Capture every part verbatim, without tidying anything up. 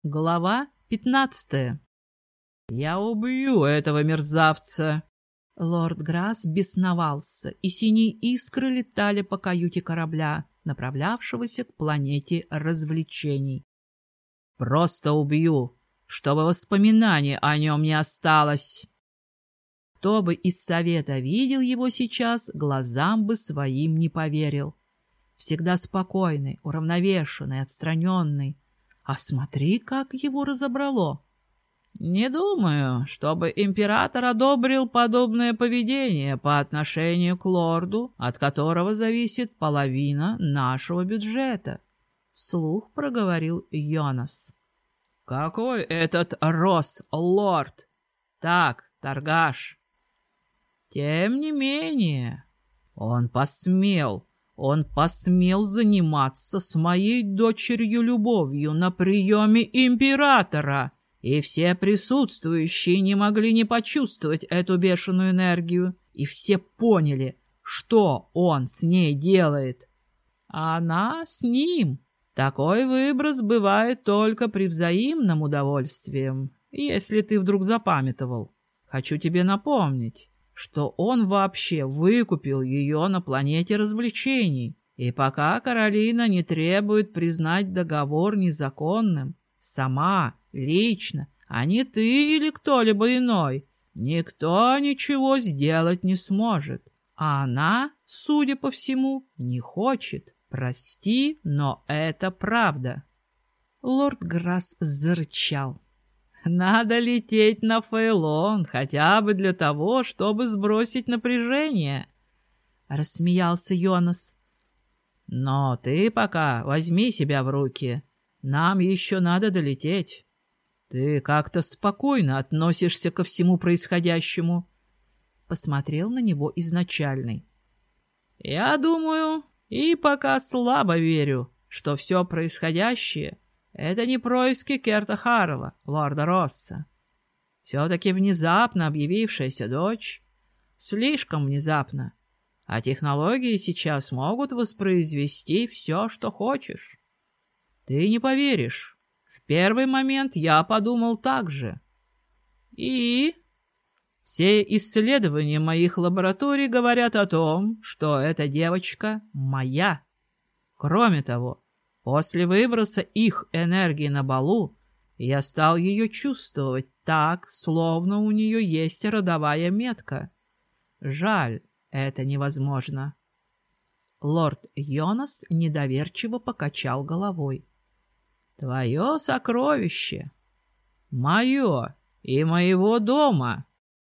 Глава пятнадцатая. «Я убью этого мерзавца!» Лорд Грасс бесновался, и синие искры летали по каюте корабля, направлявшегося к планете развлечений. «Просто убью, чтобы воспоминаний о нем не осталось!» Кто бы из совета видел его сейчас, глазам бы своим не поверил. Всегда спокойный, уравновешенный, отстраненный. А смотри, как его разобрало. Не думаю, чтобы император одобрил подобное поведение по отношению к лорду, от которого зависит половина нашего бюджета. Вслух проговорил Йонас. Какой этот Рос, лорд? Так, торгаш. Тем не менее, он посмел... Он посмел заниматься с моей дочерью любовью на приеме императора, и все присутствующие не могли не почувствовать эту бешеную энергию, и все поняли, что он с ней делает. Она с ним. Такой выброс бывает только при взаимном удовольствии, если ты вдруг запамятовал. Хочу тебе напомнить, что он вообще выкупил ее на планете развлечений. И пока Каролина не требует признать договор незаконным, сама, лично, а не ты или кто-либо иной, никто ничего сделать не сможет. А она, судя по всему, не хочет. Прости, но это правда. Лорд Грасс зарычал. Надо лететь на Фейлон, хотя бы для того, чтобы сбросить напряжение. Рассмеялся Йонас. Но ты пока возьми себя в руки. Нам еще надо долететь. Ты как-то спокойно относишься ко всему происходящему. Посмотрел на него изначальный. Я думаю, и пока слабо верю, что все происходящее — это не происки Керта Харрелла, лорда Росса. Все-таки внезапно объявившаяся дочь. Слишком внезапно. А технологии сейчас могут воспроизвести все, что хочешь. Ты не поверишь. В первый момент я подумал так же. И... Все исследования моих лабораторий говорят о том, что эта девочка моя. Кроме того, после выброса их энергии на балу я стал ее чувствовать так, словно у нее есть родовая метка. Жаль, это невозможно. Лорд Йонас недоверчиво покачал головой. Твое сокровище. Мое и моего дома.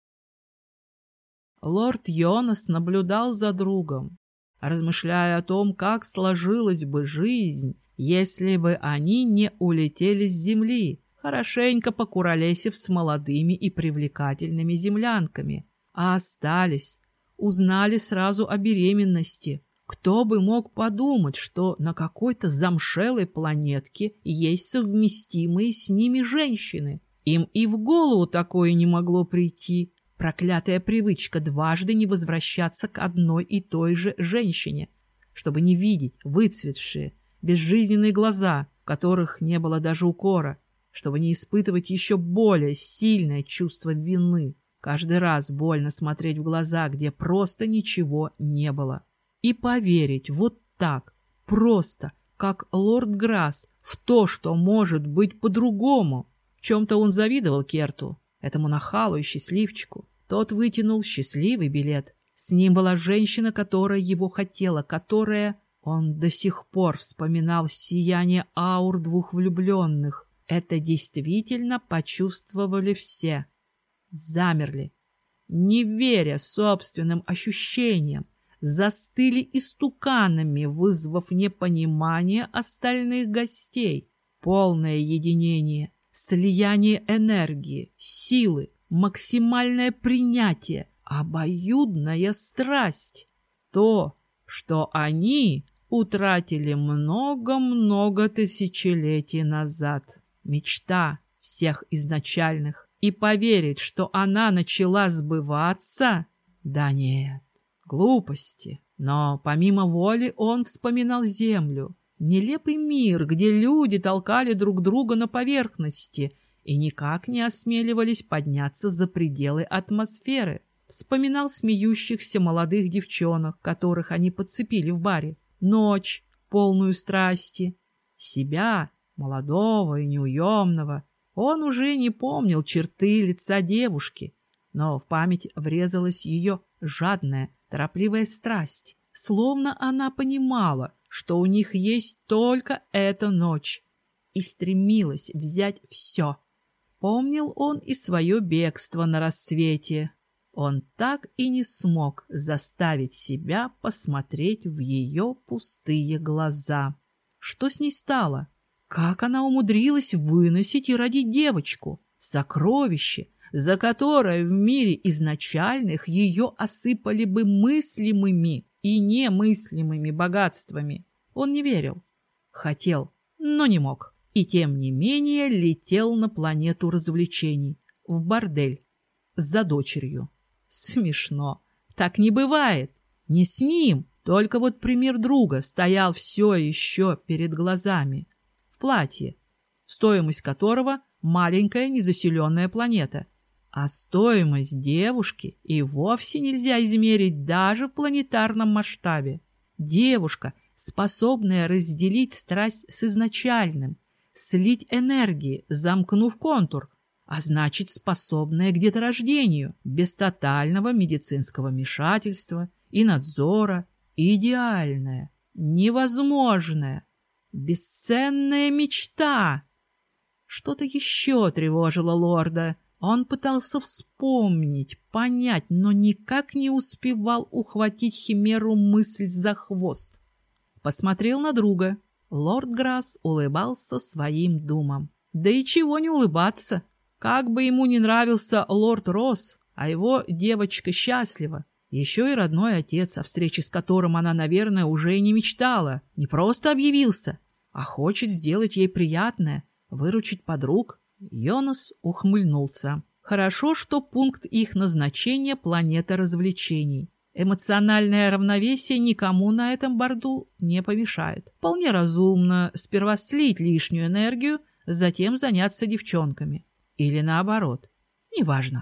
Лорд Йонас наблюдал за другом, размышляя о том, как сложилась бы жизнь, если бы они не улетели с земли, хорошенько покуролесив с молодыми и привлекательными землянками, а остались, узнали сразу о беременности. Кто бы мог подумать, что на какой-то замшелой планетке есть совместимые с ними женщины? Им и в голову такое не могло прийти. Проклятая привычка дважды не возвращаться к одной и той же женщине, чтобы не видеть выцветшие, безжизненные глаза, в которых не было даже укора, чтобы не испытывать еще более сильное чувство вины. Каждый раз больно смотреть в глаза, где просто ничего не было. И поверить вот так, просто, как лорд Грасс, в то, что может быть по-другому. В чем-то он завидовал Керту, этому нахалу и счастливчику. Тот вытянул счастливый билет. С ним была женщина, которая его хотела, которая... Он до сих пор вспоминал сияние аур двух влюбленных. Это действительно почувствовали все. Замерли, не веря собственным ощущениям, застыли истуканами, вызвав непонимание остальных гостей. Полное единение, слияние энергии, силы, максимальное принятие, обоюдная страсть. То, что они утратили много-много тысячелетий назад. Мечта всех изначальных. И поверить, что она начала сбываться? Да нет, глупости. Но помимо воли он вспоминал землю, Нелепый мир, где люди толкали друг друга на поверхности и никак не осмеливались подняться за пределы атмосферы. Вспоминал смеющихся молодых девчонок, которых они подцепили в баре. Ночь, полную страсти. Себя, молодого и неуемного. Он уже не помнил черты лица девушки, но в память врезалась ее жадная, торопливая страсть. Словно она понимала, что у них есть только эта ночь, и стремилась взять все. Помнил он и свое бегство на рассвете. Он так и не смог заставить себя посмотреть в ее пустые глаза. Что с ней стало? Как она умудрилась выносить и родить девочку? Сокровище, за которое в мире изначальных ее осыпали бы мыслимыми и немыслимыми богатствами. Он не верил. Хотел, но не мог. И тем не менее летел на планету развлечений, в бордель, за дочерью. Смешно. Так не бывает. Не с ним. Только вот пример друга стоял все еще перед глазами. В платье, стоимость которого маленькая незаселенная планета. А стоимость девушки и вовсе нельзя измерить даже в планетарном масштабе. Девушка, способная разделить страсть с изначальным, слить энергии, замкнув контур, а значит, способная к деторождению, без тотального медицинского вмешательства и надзора, идеальная, невозможная, бесценная мечта. Что-то еще тревожило лорда. Он пытался вспомнить, понять, но никак не успевал ухватить химеру мысль за хвост. Посмотрел на друга. Лорд Грасс улыбался своим думам. Да и чего не улыбаться? Как бы ему не нравился лорд Росс, а его девочка счастлива. Еще и родной отец, о встрече с которым она, наверное, уже и не мечтала, не просто объявился, а хочет сделать ей приятное, выручить подруг. Йонас ухмыльнулся. Хорошо, что пункт их назначения — планета развлечений. Эмоциональное равновесие никому на этом борду не помешает. Вполне разумно сперва слить лишнюю энергию, затем заняться девчонками. Или наоборот. Неважно.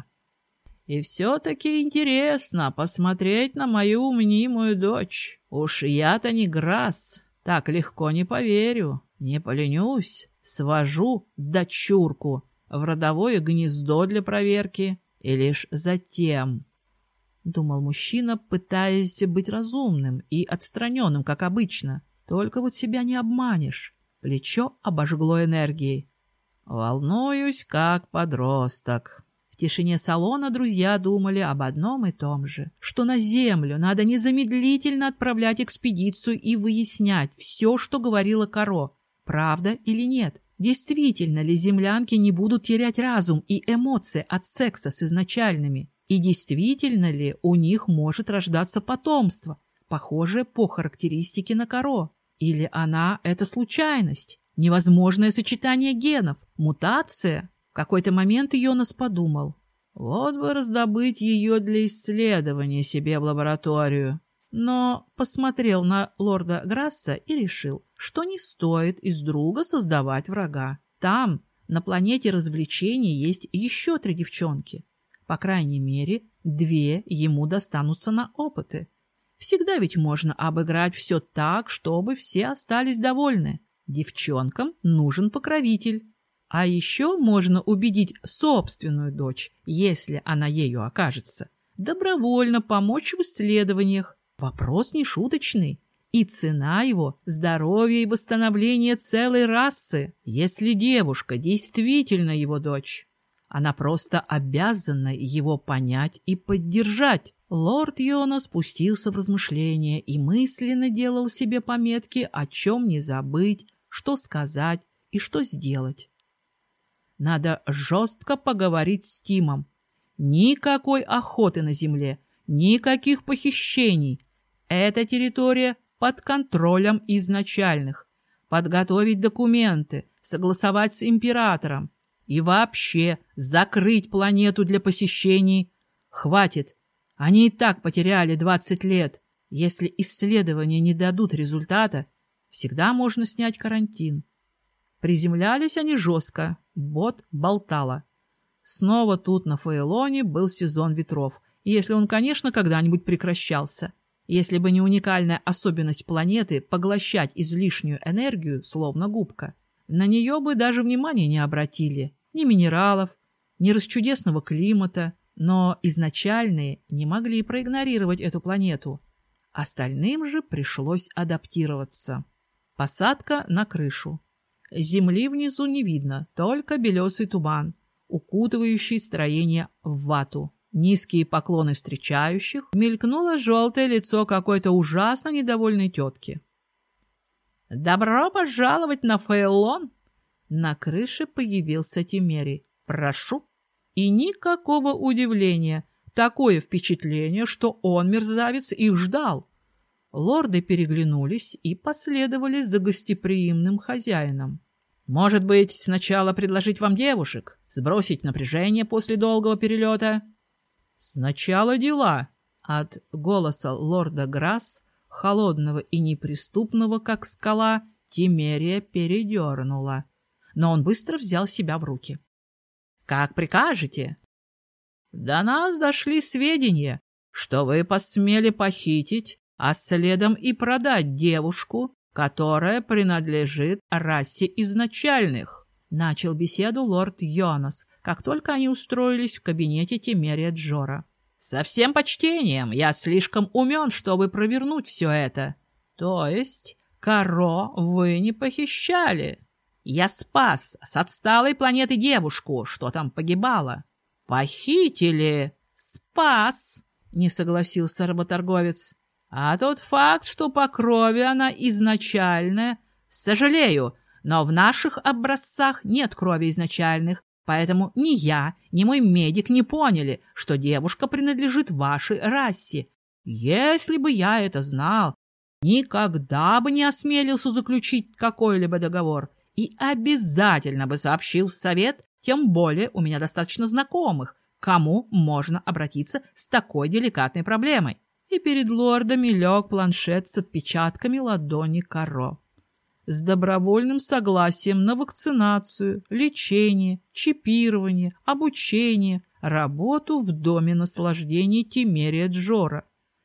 И все-таки интересно посмотреть на мою мнимую дочь. Уж я-то не Грасс, так легко не поверю, не поленюсь. Свожу дочурку в родовое гнездо для проверки, и лишь затем, — думал мужчина, пытаясь быть разумным и отстраненным, как обычно. Только вот себя не обманешь. Плечо обожгло энергией. Волнуюсь, как подросток. В тишине салона друзья думали об одном и том же, что на Землю надо незамедлительно отправлять экспедицию и выяснять все, что говорила Каро. Правда или нет? Действительно ли землянки не будут терять разум и эмоции от секса с изначальными? И действительно ли у них может рождаться потомство, похожее по характеристике на Каро? Или она — это случайность, невозможное сочетание генов, мутация? В какой-то момент Йонас подумал: вот бы раздобыть ее для исследования себе в лабораторию. Но посмотрел на лорда Грасса и решил, что не стоит из друга создавать врага. Там, на планете развлечений, есть еще три девчонки. По крайней мере, две ему достанутся на опыты. Всегда ведь можно обыграть все так, чтобы все остались довольны. Девчонкам нужен покровитель. А еще можно убедить собственную дочь, если она ею окажется, добровольно помочь в исследованиях. Вопрос не шуточный. И цена его — здоровье и восстановление целой расы. Если девушка действительно его дочь, она просто обязана его понять и поддержать. Лорд Йонас спустился в размышления и мысленно делал себе пометки, о чем не забыть, что сказать и что сделать. Надо жестко поговорить с Тимом. Никакой охоты на земле, никаких похищений. Эта территория под контролем изначальных. Подготовить документы, согласовать с императором и вообще закрыть планету для посещений. Хватит. Они и так потеряли двадцать лет. Если исследования не дадут результата, Всегда можно снять карантин. Приземлялись они жестко, бот болтала. Снова тут, на Фаэлоне, был сезон ветров, если он, конечно, когда-нибудь прекращался. Если бы не уникальная особенность планеты поглощать излишнюю энергию, словно губка, на нее бы даже внимания не обратили. Ни минералов, ни расчудесного климата, но изначальные не могли проигнорировать эту планету. Остальным же пришлось адаптироваться. Посадка на крышу. Земли внизу не видно, только белесый туман, укутывающий строение в вату. Низкие поклоны встречающих, мелькнуло желтое лицо какой-то ужасно недовольной тетки. «Добро пожаловать на Фаэлон!» На крыше появился Тимерий. «Прошу!» И никакого удивления. Такое впечатление, что он, мерзавец, их ждал. Лорды переглянулись и последовали за гостеприимным хозяином. «Может быть, сначала предложить вам девушек? Сбросить напряжение после долгого перелета?» «Сначала дела!» От голоса лорда Грасс, холодного и неприступного, как скала, Тимерия передернула. Но он быстро взял себя в руки. «Как прикажете?» «До нас дошли сведения, что вы посмели похитить, а следом и продать девушку, которая принадлежит расе изначальных», — начал беседу лорд Йонас, как только они устроились в кабинете Тимерия Джора. «Со всем почтением, я слишком умен, чтобы провернуть все это. То есть Каро вы не похищали? Я спас с отсталой планеты девушку, что там погибала. Похитили? Спас!» — не согласился работорговец. «А тот факт, что по крови она изначальная, сожалею, но в наших образцах нет крови изначальных, поэтому ни я, ни мой медик не поняли, что девушка принадлежит вашей расе. Если бы я это знал, никогда бы не осмелился заключить какой-либо договор и обязательно бы сообщил в совет, тем более у меня достаточно знакомых, к кому можно обратиться с такой деликатной проблемой». И перед лордами лег планшет с отпечатками ладони Каро. С добровольным согласием на вакцинацию, лечение, чипирование, обучение, работу в доме наслаждений Тимерия Джора.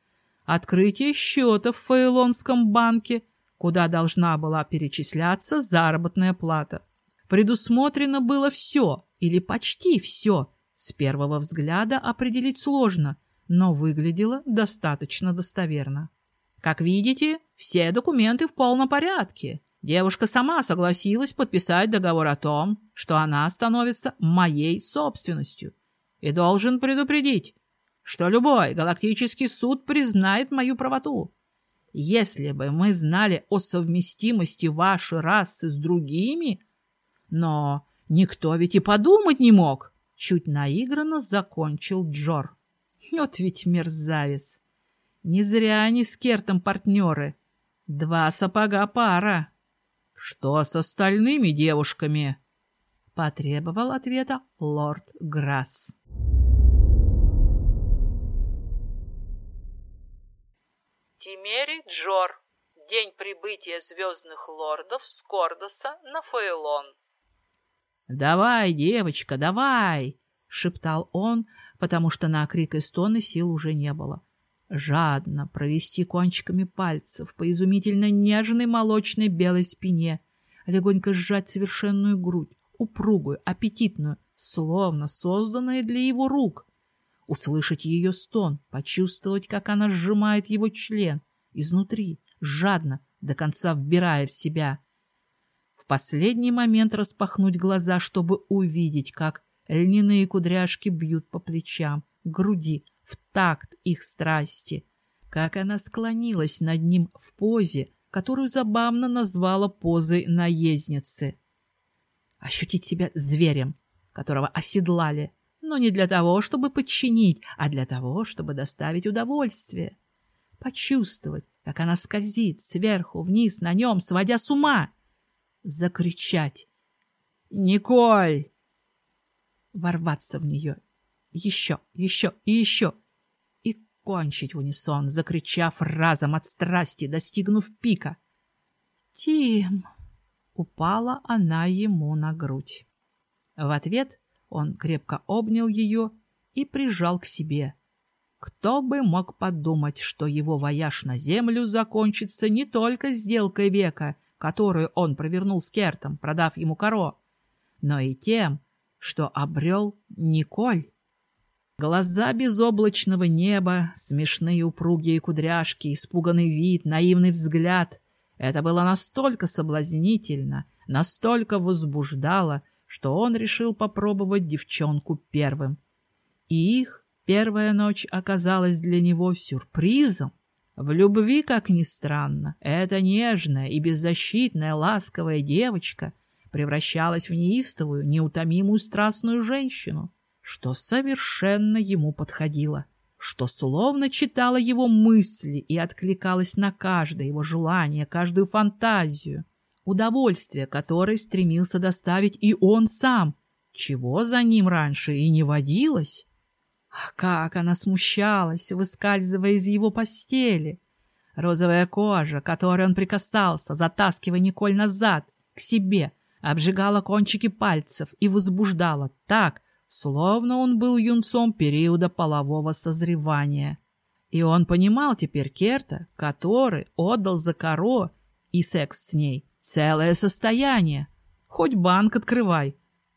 Открытие счета в Фаэлонском банке, куда должна была перечисляться заработная плата. Предусмотрено было все, или почти все. С первого взгляда определить сложно, но выглядело достаточно достоверно. Как видите, все документы в полном порядке. Девушка сама согласилась подписать договор о том, что она становится моей собственностью. И должен предупредить, что любой галактический суд признает мою правоту. Если бы мы знали о совместимости вашей расы с другими... Но никто ведь и подумать не мог. Чуть наигранно закончил Джор. Вот ведь мерзавец. Не зря они с Кертом партнеры. Два сапога пара. Что с остальными девушками? Потребовал ответа лорд Грасс. Тимерий Джор. День прибытия звездных лордов с Кордоса на Фаэлон. «Давай, девочка, давай!» — шептал он, потому что на крик и стоны сил уже не было. Жадно провести кончиками пальцев по изумительно нежной молочной белой спине, легонько сжать совершенную грудь, упругую, аппетитную, словно созданную для его рук. Услышать ее стон, почувствовать, как она сжимает его член изнутри, жадно, до конца вбирая в себя. В последний момент распахнуть глаза, чтобы увидеть, как льняные кудряшки бьют по плечам, груди, в такт их страсти, как она склонилась над ним в позе, которую забавно назвала позой наездницы. Ощутить себя зверем, которого оседлали, но не для того, чтобы подчинить, а для того, чтобы доставить удовольствие. Почувствовать, как она скользит сверху вниз на нем, сводя с ума. Закричать «Николь!» Ворваться в нее еще, еще и еще и кончить в унисон, закричав разом от страсти, достигнув пика. Тим!» Упала она ему на грудь. В ответ он крепко обнял ее и прижал к себе. Кто бы мог подумать, что его вояж на землю закончится не только сделкой века, которую он провернул с Кертом, продав ему коро, но и тем, что обрел Николь. Глаза безоблачного неба, смешные упругие кудряшки, испуганный вид, наивный взгляд — это было настолько соблазнительно, настолько возбуждало, что он решил попробовать девчонку первым. И их первая ночь оказалась для него сюрпризом. В любви, как ни странно, эта нежная и беззащитная ласковая девочка превращалась в неистовую, неутомимую страстную женщину, что совершенно ему подходило, что словно читала его мысли и откликалась на каждое его желание, каждую фантазию, удовольствие, которое стремился доставить и он сам, чего за ним раньше и не водилось. А как она смущалась, выскальзывая из его постели! Розовая кожа, к которой он прикасался, затаскивая Николь назад, к себе, обжигала кончики пальцев и возбуждала так, словно он был юнцом периода полового созревания. И он понимал теперь Керта, который отдал за коро и секс с ней целое состояние. Хоть банк открывай.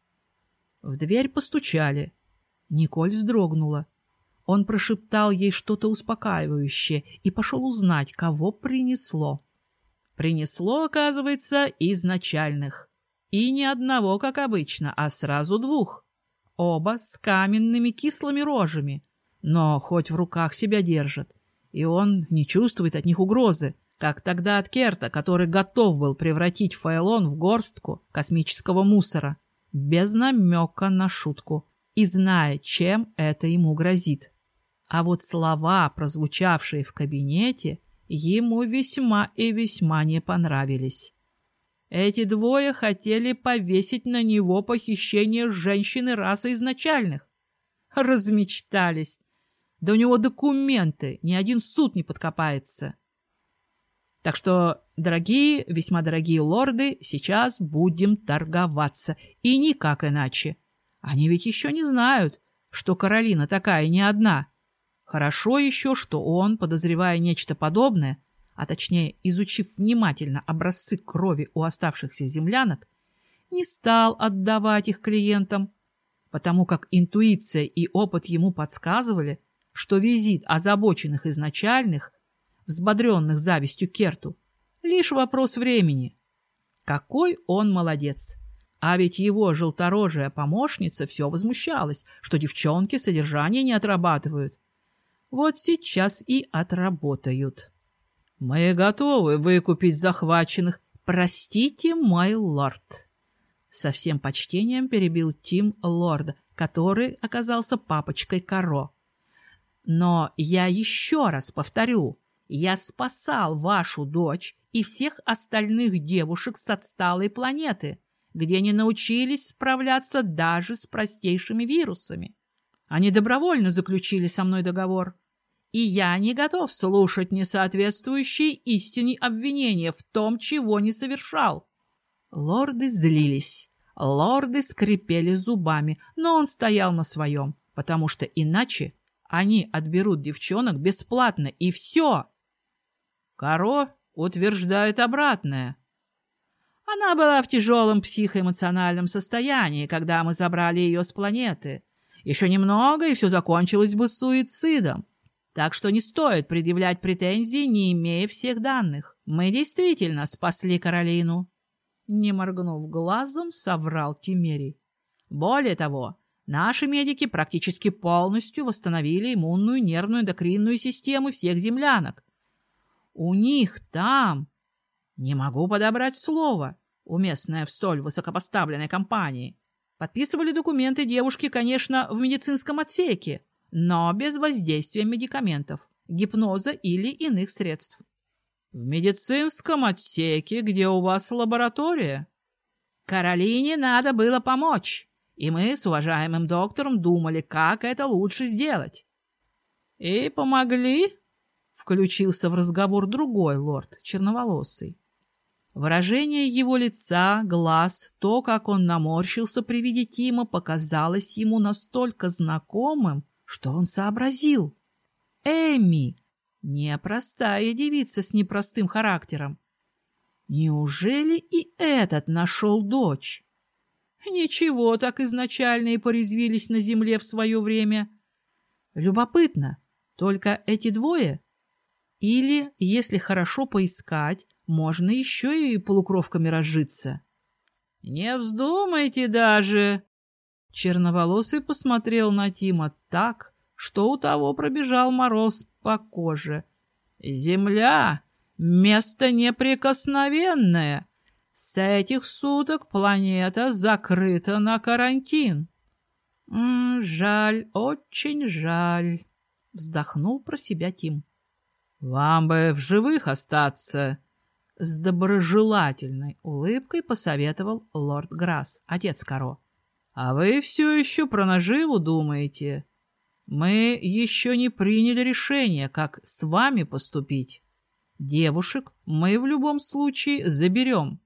В дверь постучали. Николь вздрогнула. Он прошептал ей что-то успокаивающее и пошел узнать, кого принесло. Принесло, оказывается, изначальных. И не одного, как обычно, а сразу двух. Оба с каменными кислыми рожами, но хоть в руках себя держат, и он не чувствует от них угрозы, как тогда от Керта, который готов был превратить Фаэлон в горстку космического мусора, без намека на шутку, и зная, чем это ему грозит. А вот слова, прозвучавшие в кабинете, ему весьма и весьма не понравились. Эти двое хотели повесить на него похищение женщины расы изначальных. Размечтались. Да у него документы, ни один суд не подкопается. Так что, дорогие, весьма дорогие лорды, сейчас будем торговаться. И никак иначе. Они ведь еще не знают, что Каролина такая не одна. Хорошо еще, что он, подозревая нечто подобное, а точнее изучив внимательно образцы крови у оставшихся землянок, не стал отдавать их клиентам, потому как интуиция и опыт ему подсказывали, что визит озабоченных изначальных, взбодренных завистью Керту, лишь вопрос времени. Какой он молодец! А ведь его желторожая помощница все возмущалась, что девчонки содержание не отрабатывают. Вот сейчас и отработают. «Мы готовы выкупить захваченных. Простите, мой лорд!» Со всем почтением перебил Тим лорда, который оказался папочкой Каро. «Но я еще раз повторю, я спасал вашу дочь и всех остальных девушек с отсталой планеты, где не научились справляться даже с простейшими вирусами. Они добровольно заключили со мной договор. И я не готов слушать несоответствующие истине обвинения в том, чего не совершал». Лорды злились, лорды скрипели зубами, но он стоял на своем, потому что иначе они отберут девчонок бесплатно, и все. Каро утверждает обратное. Она была в тяжелом психоэмоциональном состоянии, когда мы забрали ее с планеты. Еще немного, и все закончилось бы суицидом. Так что не стоит предъявлять претензии, не имея всех данных. Мы действительно спасли Каролину. Не моргнув глазом, соврал Тимерий. Более того, наши медики практически полностью восстановили иммунную, нервную, эндокринную систему всех землянок. У них там... Не могу подобрать слово, уместное в столь высокопоставленной компании. Подписывали документы девушки, конечно, в медицинском отсеке, но без воздействия медикаментов, гипноза или иных средств. В медицинском отсеке, где у вас лаборатория? Каролине надо было помочь, и мы с уважаемым доктором думали, как это лучше сделать. И помогли? Включился в разговор другой лорд, черноволосый. Выражение его лица, глаз, то, как он наморщился при виде Тима, показалось ему настолько знакомым, что он сообразил. Эми! Непростая девица с непростым характером. Неужели и этот нашел дочь? Ничего, так изначально и порезвились на земле в свое время. Любопытно, только эти двое? Или, если хорошо поискать, можно еще и полукровками разжиться? Не вздумайте даже! Черноволосый посмотрел на Тима так, что у того пробежал мороз по коже. Земля — место неприкосновенное. С этих суток планета закрыта на карантин. М -м, жаль, очень жаль, — вздохнул про себя Тим. Вам бы в живых остаться, — с доброжелательной улыбкой посоветовал лорд Грасс, отец Каро. А вы все еще про наживу думаете? Мы еще не приняли решение, как с вами поступить. Девушек мы в любом случае заберем.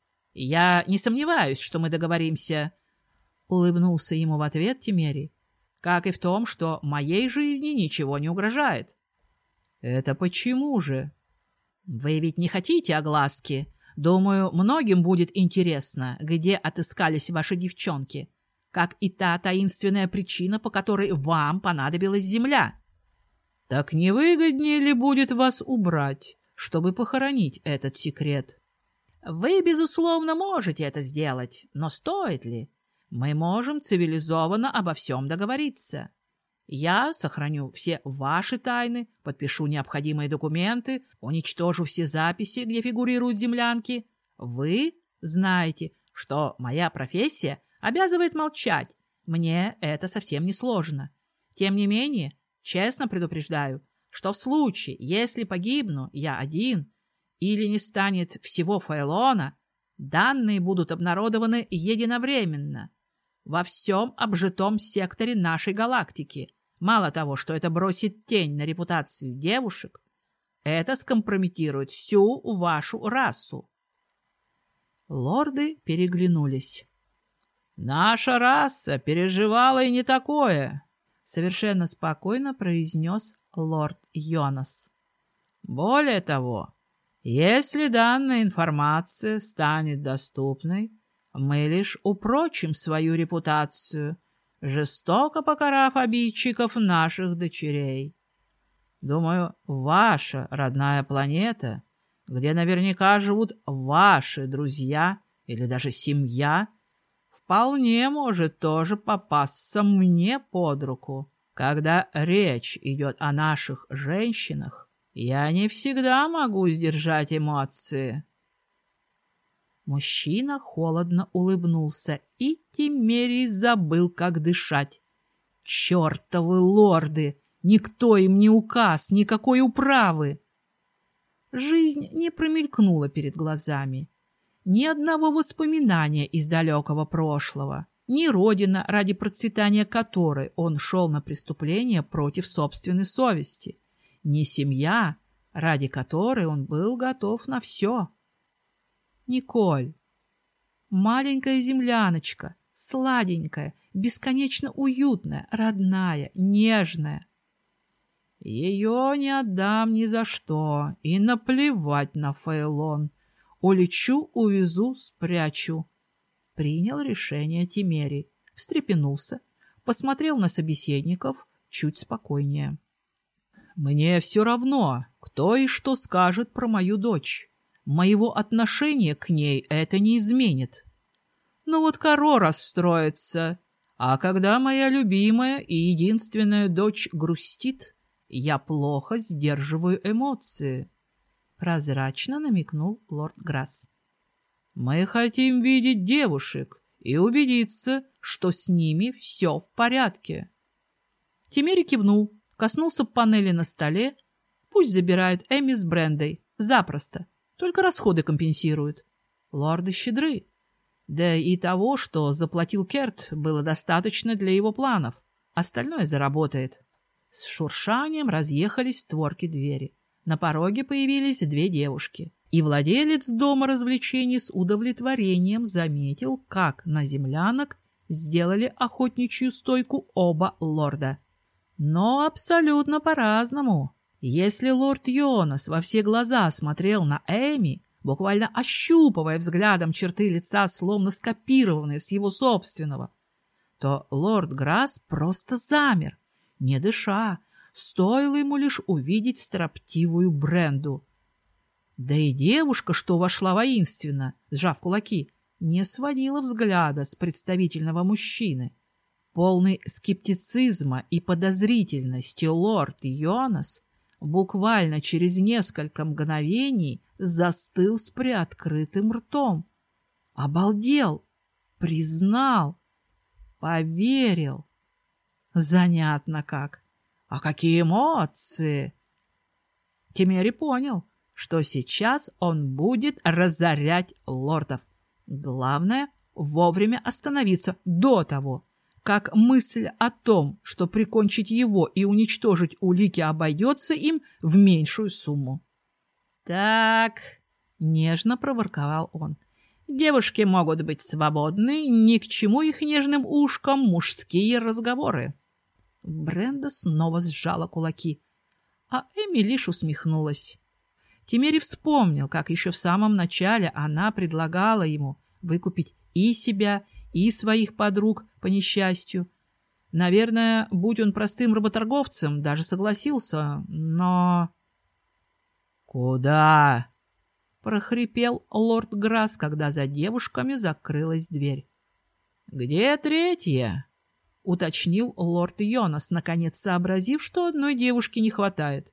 Я не сомневаюсь, что мы договоримся, — улыбнулся ему в ответ Тимерий, — как и в том, что моей жизни ничего не угрожает. Это почему же? Вы ведь не хотите огласки? Думаю, многим будет интересно, где отыскались ваши девчонки, как и та таинственная причина, по которой вам понадобилась земля. Так не выгоднее ли будет вас убрать, чтобы похоронить этот секрет? Вы, безусловно, можете это сделать, но стоит ли? Мы можем цивилизованно обо всем договориться. Я сохраню все ваши тайны, подпишу необходимые документы, уничтожу все записи, где фигурируют землянки. Вы знаете, что моя профессия обязывает молчать. Мне это совсем не сложно. Тем не менее, честно предупреждаю, что в случае, если погибну я один или не станет всего Фейлона, данные будут обнародованы единовременно во всем обжитом секторе нашей галактики. Мало того, что это бросит тень на репутацию девушек, это скомпрометирует всю вашу расу. Лорды переглянулись. «Наша раса переживала и не такое», — совершенно спокойно произнес лорд Йонас. «Более того, если данная информация станет доступной, мы лишь упрочим свою репутацию, жестоко покарав обидчиков наших дочерей. Думаю, ваша родная планета, где наверняка живут ваши друзья или даже семья, вполне может тоже попасться мне под руку. Когда речь идет о наших женщинах, я не всегда могу сдержать эмоции». Мужчина холодно улыбнулся, и Тимерий забыл, как дышать. «Чертовы лорды! Никто им не указ, никакой управы!» Жизнь не промелькнула перед глазами. Ни одного воспоминания из далекого прошлого, ни родина, ради процветания которой он шел на преступление против собственной совести, ни семья, ради которой он был готов на все. Николь. Маленькая земляночка, сладенькая, бесконечно уютная, родная, нежная. Ее не отдам ни за что, и наплевать на Фейлон. Улечу, увезу, спрячу. Принял решение Тимерий, встрепенулся, посмотрел на собеседников чуть спокойнее. Мне все равно, кто и что скажет про мою дочь. Моего отношения к ней это не изменит. Но вот Каро расстроится, а когда моя любимая и единственная дочь грустит, я плохо сдерживаю эмоции. Прозрачно намекнул лорд Грасс. Мы хотим видеть девушек и убедиться, что с ними все в порядке. Тимерий кивнул, коснулся панели на столе. Пусть забирают Эми с Брендой. Запросто. Только расходы компенсируют. Лорды щедры. Да и того, что заплатил Керт, было достаточно для его планов. Остальное заработает. С шуршанием разъехались створки двери. На пороге появились две девушки. И владелец дома развлечений с удовлетворением заметил, как на землянок сделали охотничью стойку оба лорда. Но абсолютно по-разному. Если лорд Йонас во все глаза смотрел на Эми, буквально ощупывая взглядом черты лица, словно скопированные с его собственного, то лорд Грасс просто замер, не дыша, стоило ему лишь увидеть строптивую Бренду. Да и девушка, что вошла воинственно, сжав кулаки, не сводила взгляда с представительного мужчины. Полный скептицизма и подозрительности лорд Йонас буквально через несколько мгновений застыл с приоткрытым ртом. Обалдел, признал, поверил. Занятно как. А какие эмоции! Тимери понял, что сейчас он будет разорять лордов. Главное — вовремя остановиться до того, как мысль о том, что прикончить его и уничтожить улики обойдется им в меньшую сумму. «Так», — нежно проворковал он, — «девушки могут быть свободны, ни к чему их нежным ушкам мужские разговоры». Бренда снова сжала кулаки, а Эми лишь усмехнулась. Тимери вспомнил, как еще в самом начале она предлагала ему выкупить и себя, и своих подруг по несчастью. Наверное, будь он простым работорговцем, даже согласился, но... «Куда?» — прохрипел лорд Грасс, когда за девушками закрылась дверь. «Где третья?» — уточнил лорд Йонас, наконец сообразив, что одной девушки не хватает.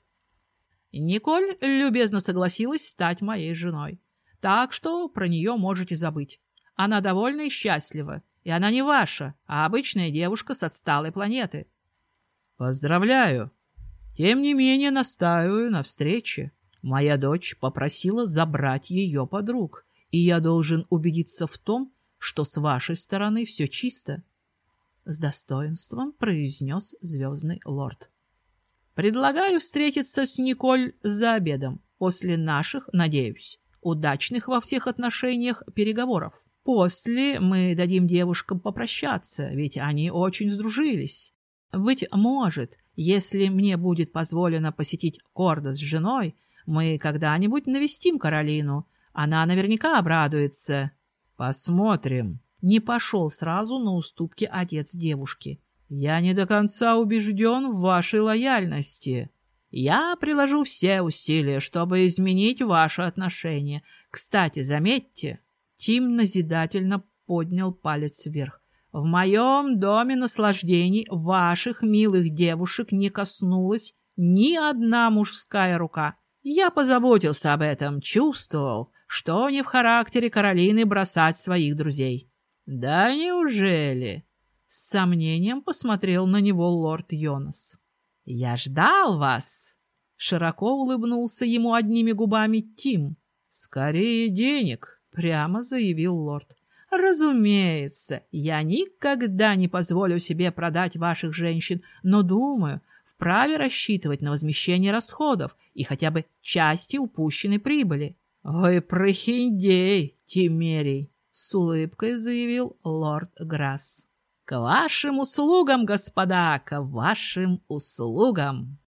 «Николь любезно согласилась стать моей женой, так что про нее можете забыть. Она довольна и счастлива, и она не ваша, а обычная девушка с отсталой планеты». «Поздравляю. Тем не менее настаиваю на встрече. Моя дочь попросила забрать ее подруг, и я должен убедиться в том, что с вашей стороны все чисто», — с достоинством произнес звездный лорд. «Предлагаю встретиться с Николь за обедом, после наших, надеюсь, удачных во всех отношениях переговоров. После мы дадим девушкам попрощаться, ведь они очень сдружились. Быть может, если мне будет позволено посетить Корда с женой, мы когда-нибудь навестим Каролину. Она наверняка обрадуется». «Посмотрим». Не пошел сразу на уступки отец девушки. «Я не до конца убежден в вашей лояльности. Я приложу все усилия, чтобы изменить ваши отношения. Кстати, заметьте...» Тим назидательно поднял палец вверх. «В моем доме наслаждений ваших милых девушек не коснулась ни одна мужская рука. Я позаботился об этом, чувствовал, что не в характере Каролины бросать своих друзей». «Да неужели?» — с сомнением посмотрел на него лорд Йонас. «Я ждал вас!» — широко улыбнулся ему одними губами Тим. «Скорее денег!» — прямо заявил лорд. «Разумеется, я никогда не позволю себе продать ваших женщин, но, думаю, вправе рассчитывать на возмещение расходов и хотя бы части упущенной прибыли». «Ой, прохиндей, Тимерий!» — с улыбкой заявил лорд Грасс. «К вашим услугам, господа, к вашим услугам!»